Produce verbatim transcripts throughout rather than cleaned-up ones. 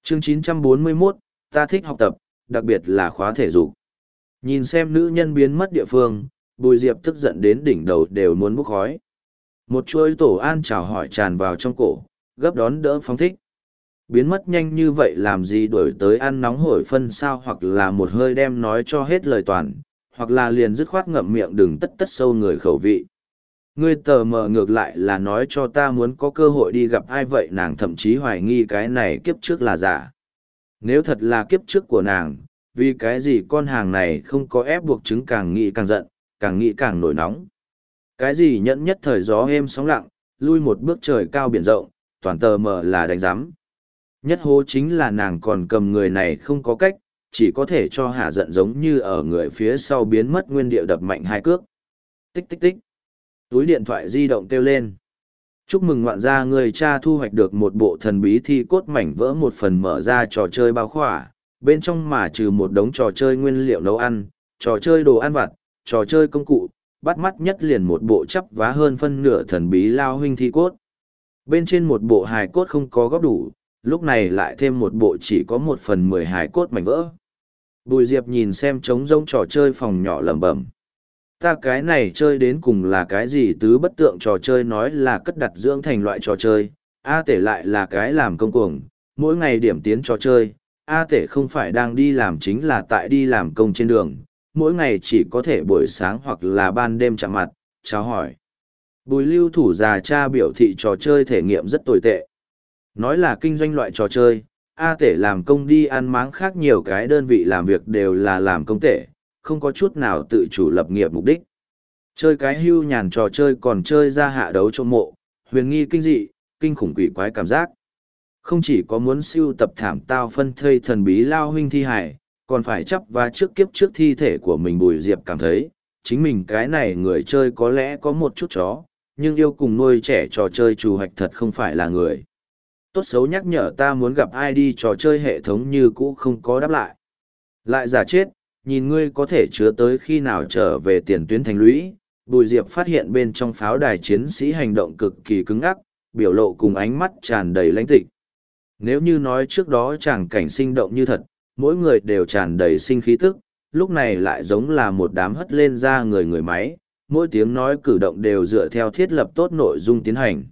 Chương chín trăm bốn mươi mốt, ta thích học tập, đặc biệt là khóa thể dục. Nhìn xem nữ nhân biến mất địa phương, Bùi Diệp tức giận đến đỉnh đầu đều muốn bốc khói. Một chuỗi tổ an chào hỏi tràn vào trong cổ, gấp đón đỡ phóng thích. Biến mất nhanh như vậy làm gì đuổi tới ăn nóng hổi phân sao, hoặc là một hơi đem nói cho hết lời toàn, hoặc là liền dứt khoát ngậm miệng đừng tất tất sâu người khẩu vị. Ngươi tờ mờ ngược lại là nói cho ta muốn có cơ hội đi gặp ai vậy, nàng thậm chí hoài nghi cái này kiếp trước là giả. Nếu thật là kiếp trước của nàng, vì cái gì con hàng này không có ép buộc chứng, càng nghĩ càng giận, càng nghĩ càng nổi nóng. Cái gì nhẫn nhất thời gió êm sóng lặng, lui một bước trời cao biển rộng, toàn tờ mờ là đánh giám. Nhất hố chính là nàng còn cầm người này không có cách, chỉ có thể cho hạ giận giống như ở người phía sau biến mất nguyên địa đập mạnh hai cước. Tích tích tích. Túi điện thoại di động kêu lên. Chúc mừng ngoạn gia, người cha thu hoạch được một bộ thần bí thi cốt mảnh vỡ, một phần mở ra trò chơi bao khỏa. Bên trong mà trừ một đống trò chơi nguyên liệu nấu ăn, trò chơi đồ ăn vặt, trò chơi công cụ, bắt mắt nhất liền một bộ chắp vá hơn phân nửa thần bí lao huynh thi cốt. Bên trên một bộ hài cốt không có góp đủ, lúc này lại thêm một bộ chỉ có một phần mười hài cốt mảnh vỡ. Bùi Diệp nhìn xem trống rỗng trò chơi phòng nhỏ lẩm bẩm. Ta cái này chơi đến cùng là cái gì tứ bất tượng trò chơi, nói là cất đặt dưỡng thành loại trò chơi, A tể lại là cái làm công cuồng, mỗi ngày điểm tiến trò chơi, A tể không phải đang đi làm chính là tại đi làm công trên đường, mỗi ngày chỉ có thể buổi sáng hoặc là ban đêm chạm mặt, chào hỏi. Bùi lưu thủ già cha biểu thị trò chơi thể nghiệm rất tồi tệ. Nói là kinh doanh loại trò chơi, A tể làm công đi ăn máng khác nhiều cái đơn vị làm việc đều là làm công tể, không có chút nào tự chủ lập nghiệp mục đích. Chơi cái hưu nhàn trò chơi còn chơi ra hạ đấu trong mộ, huyền nghi kinh dị, kinh khủng quỷ quái cảm giác. Không chỉ có muốn siêu tập thảm tao phân thây thần bí lao huynh thi hải, còn phải chấp và trước kiếp trước thi thể của mình. Bùi Diệp cảm thấy, chính mình cái này người chơi có lẽ có một chút chó, nhưng yêu cùng nuôi trẻ trò chơi chủ hoạch thật không phải là người. Tốt xấu nhắc nhở ta muốn gặp ai đi trò chơi hệ thống như cũ không có đáp lại. Lại giả chết, nhìn ngươi có thể chứa tới khi nào trở về tiền tuyến thành lũy. Bùi Diệp phát hiện bên trong pháo đài chiến sĩ hành động cực kỳ cứng ngắc, biểu lộ cùng ánh mắt tràn đầy lãnh tịch. Nếu như nói trước đó chàng cảnh sinh động như thật, mỗi người đều tràn đầy sinh khí tức, lúc này lại giống là một đám hất lên ra người người máy, mỗi tiếng nói cử động đều dựa theo thiết lập tốt nội dung tiến hành.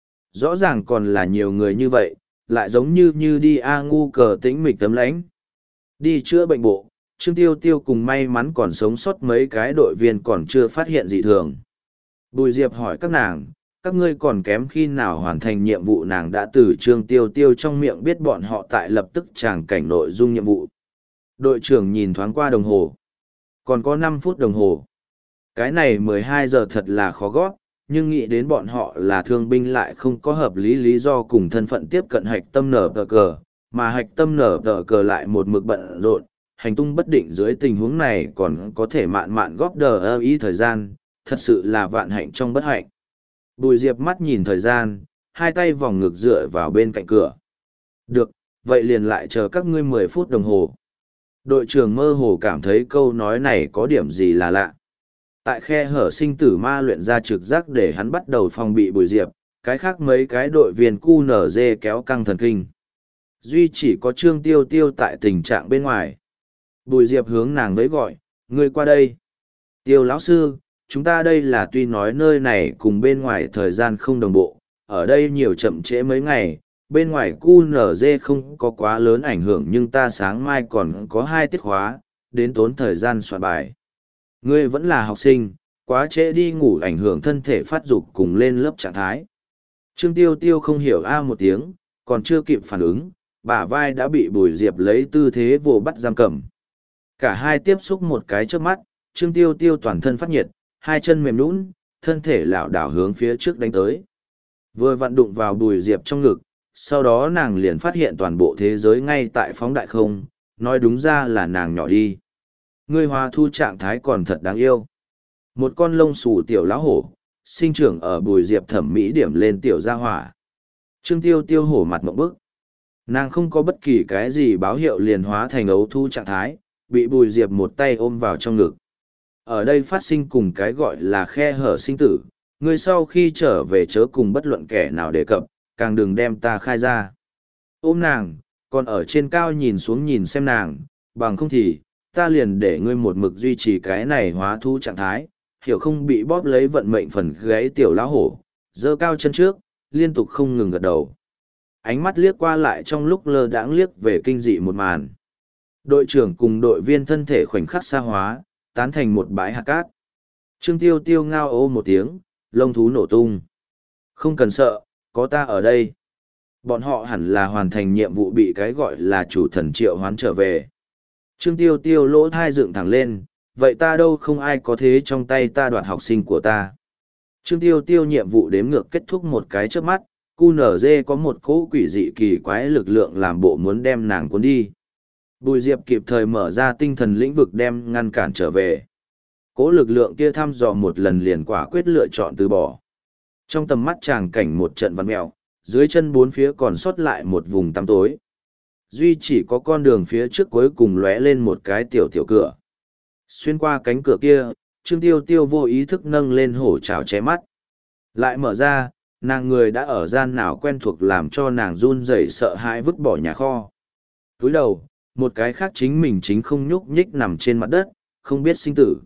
Rõ ràng còn là nhiều người như vậy, lại giống như như đi A ngu cờ tĩnh mịch tấm lãnh. Đi chữa bệnh bộ, Trương Tiêu Tiêu cùng may mắn còn sống sót mấy cái đội viên còn chưa phát hiện dị thường. Bùi Diệp hỏi các nàng, các ngươi còn kém khi nào hoàn thành nhiệm vụ, nàng đã từ Trương Tiêu Tiêu trong miệng biết bọn họ tại lập tức tràng cảnh nội dung nhiệm vụ. Đội trưởng nhìn thoáng qua đồng hồ. Còn có năm phút đồng hồ. Cái này mười hai giờ thật là khó gót, nhưng nghĩ đến bọn họ là thương binh lại không có hợp lý lý do cùng thân phận tiếp cận hạch tâm nở tờ cờ, mà hạch tâm nở tờ cờ lại một mực bận rộn, hành tung bất định dưới tình huống này còn có thể mạn mạn góp đờ ơ ý thời gian, thật sự là vạn hạnh trong bất hạnh. Bùi Diệp mắt nhìn thời gian, hai tay vòng ngực dựa vào bên cạnh cửa. Được, vậy liền lại chờ các ngươi mười phút đồng hồ. Đội trưởng mơ hồ cảm thấy câu nói này có điểm gì là lạ. Tại khe hở sinh tử ma luyện ra trực giác để hắn bắt đầu phòng bị Bùi Diệp, cái khác mấy cái đội viên cu nở dê kéo căng thần kinh. Duy chỉ có Trương Tiêu Tiêu tại tình trạng bên ngoài. Bùi Diệp hướng nàng với gọi, ngươi qua đây. Tiêu lão sư, chúng ta đây là tuy nói nơi này cùng bên ngoài thời gian không đồng bộ, ở đây nhiều chậm trễ mấy ngày, bên ngoài cu nở dê không có quá lớn ảnh hưởng, nhưng ta sáng mai còn có hai tiết khóa, đến tốn thời gian soạn bài. Ngươi vẫn là học sinh, quá trễ đi ngủ ảnh hưởng thân thể phát dục cùng lên lớp trạng thái. Trương Tiêu Tiêu không hiểu a một tiếng, còn chưa kịp phản ứng, bả vai đã bị Bùi Diệp lấy tư thế vồ bắt giam cầm. Cả hai tiếp xúc một cái trước mắt, Trương Tiêu Tiêu toàn thân phát nhiệt, hai chân mềm nhũn, thân thể lảo đảo hướng phía trước đánh tới. Vừa vặn đụng vào Bùi Diệp trong ngực, sau đó nàng liền phát hiện toàn bộ thế giới ngay tại phóng đại không, nói đúng ra là nàng nhỏ đi. Ngươi Hoa Thu trạng thái còn thật đáng yêu. Một con lông xù tiểu lão hổ, sinh trưởng ở Bùi Diệp thẩm mỹ điểm lên tiểu gia hỏa. Trương Tiêu Tiêu hổ mặt mộng bức. Nàng không có bất kỳ cái gì báo hiệu liền hóa thành ấu thu trạng thái, bị Bùi Diệp một tay ôm vào trong ngực. Ở đây phát sinh cùng cái gọi là khe hở sinh tử, ngươi sau khi trở về chớ cùng bất luận kẻ nào đề cập, càng đừng đem ta khai ra. Ôm nàng, còn ở trên cao nhìn xuống nhìn xem nàng, bằng không thì, ta liền để ngươi một mực duy trì cái này hóa thú trạng thái, hiểu không bị bóp lấy vận mệnh phần gáy tiểu lão hổ, giơ cao chân trước, liên tục không ngừng gật đầu. Ánh mắt liếc qua lại trong lúc lơ đãng liếc về kinh dị một màn. Đội trưởng cùng đội viên thân thể khoảnh khắc xa hóa, tán thành một bãi hạt cát. Trương Tiêu Tiêu ngao ô một tiếng, lông thú nổ tung. Không cần sợ, có ta ở đây. Bọn họ hẳn là hoàn thành nhiệm vụ bị cái gọi là chủ thần triệu hoán trở về. Trương Tiêu Tiêu lỗ thai dựng thẳng lên, vậy ta đâu không ai có thế trong tay ta đoạt học sinh của ta. Trương Tiêu Tiêu nhiệm vụ đếm ngược kết thúc một cái trước mắt, cu nở dê có một cỗ quỷ dị kỳ quái lực lượng làm bộ muốn đem nàng cuốn đi. Bùi Diệp kịp thời mở ra tinh thần lĩnh vực đem ngăn cản trở về. Cỗ lực lượng kia thăm dò một lần liền quả quyết lựa chọn từ bỏ. Trong tầm mắt chàng cảnh một trận vặn mèo, dưới chân bốn phía còn sót lại một vùng tăm tối. Duy chỉ có con đường phía trước cuối cùng lóe lên một cái tiểu tiểu cửa. Xuyên qua cánh cửa kia, Trương Tiêu Tiêu vô ý thức nâng lên hổ trảo che mắt. Lại mở ra, nàng người đã ở gian nào quen thuộc làm cho nàng run rẩy sợ hãi vứt bỏ nhà kho. Túi đầu, một cái khác chính mình chính không nhúc nhích nằm trên mặt đất, không biết sinh tử.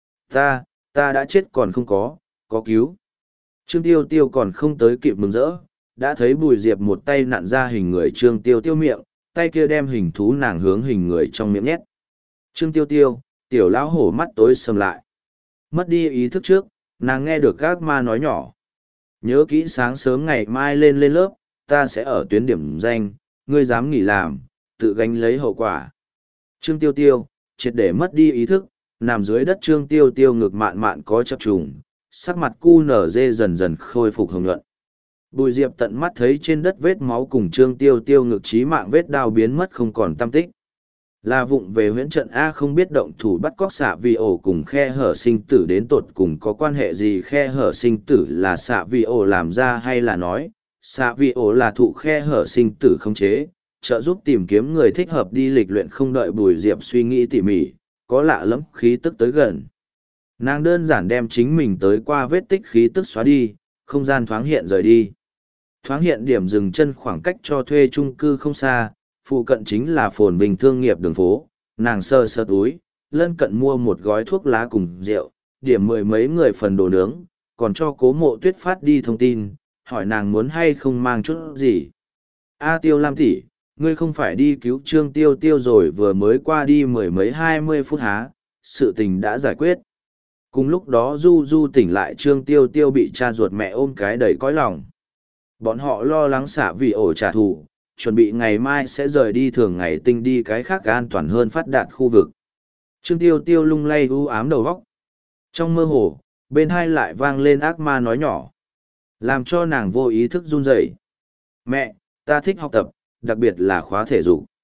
Ta, ta đã chết còn không có, có cứu. Trương Tiêu Tiêu còn không tới kịp mừng rỡ, đã thấy Bùi Diệp một tay nặn ra hình người Trương Tiêu Tiêu miệng, tay kia đem hình thú nàng hướng hình người trong miệng nhét. Trương Tiêu Tiêu, tiểu lão hổ mắt tối sầm lại. Mất đi ý thức trước, nàng nghe được các ma nói nhỏ. Nhớ kỹ sáng sớm ngày mai lên lên lớp, ta sẽ ở tuyến điểm danh, ngươi dám nghỉ làm, tự gánh lấy hậu quả. Trương Tiêu Tiêu, triệt để mất đi ý thức, nằm dưới đất Trương Tiêu Tiêu ngực mạn mạn có chập trùng, sắc mặt cu nở dê dần dần khôi phục hồng nhuận. Bùi Diệp tận mắt thấy trên đất vết máu cùng Trương Tiêu Tiêu ngực chí mạng vết đao biến mất không còn tăm tích. Là vụng về huyễn trận A không biết động thủ bắt cóc xạ vi ổ cùng khe hở sinh tử đến tột cùng có quan hệ gì, khe hở sinh tử là xạ vi ổ làm ra hay là nói, xạ vi ổ là thụ khe hở sinh tử khống chế, trợ giúp tìm kiếm người thích hợp đi lịch luyện. Không đợi Bùi Diệp suy nghĩ tỉ mỉ, có lạ lẫm khí tức tới gần. Nàng đơn giản đem chính mình tới qua vết tích khí tức xóa đi, không gian thoáng hiện rời đi. Thoáng hiện điểm dừng chân khoảng cách cho thuê chung cư không xa, phụ cận chính là phồn vinh thương nghiệp đường phố. Nàng sơ sơ túi, lân cận mua một gói thuốc lá cùng rượu, điểm mười mấy người phần đồ nướng, còn cho Cố Mộ Tuyết phát đi thông tin, hỏi nàng muốn hay không mang chút gì. A Tiêu Lam tỷ, ngươi không phải đi cứu Trương Tiêu Tiêu rồi vừa mới qua đi mười mấy hai mươi phút há, sự tình đã giải quyết. Cùng lúc đó Du Du tỉnh lại, Trương Tiêu Tiêu bị cha ruột mẹ ôm cái đầy cõi lòng. Bọn họ lo lắng xả vì ổ trả thù, chuẩn bị ngày mai sẽ rời đi thường ngày tinh đi cái khác an toàn hơn phát đạt khu vực. Trương Tiêu Tiêu lung lay u ám đầu góc. Trong mơ hồ, bên hai lại vang lên ác ma nói nhỏ, làm cho nàng vô ý thức run rẩy. Mẹ, ta thích học tập, đặc biệt là khóa thể dục.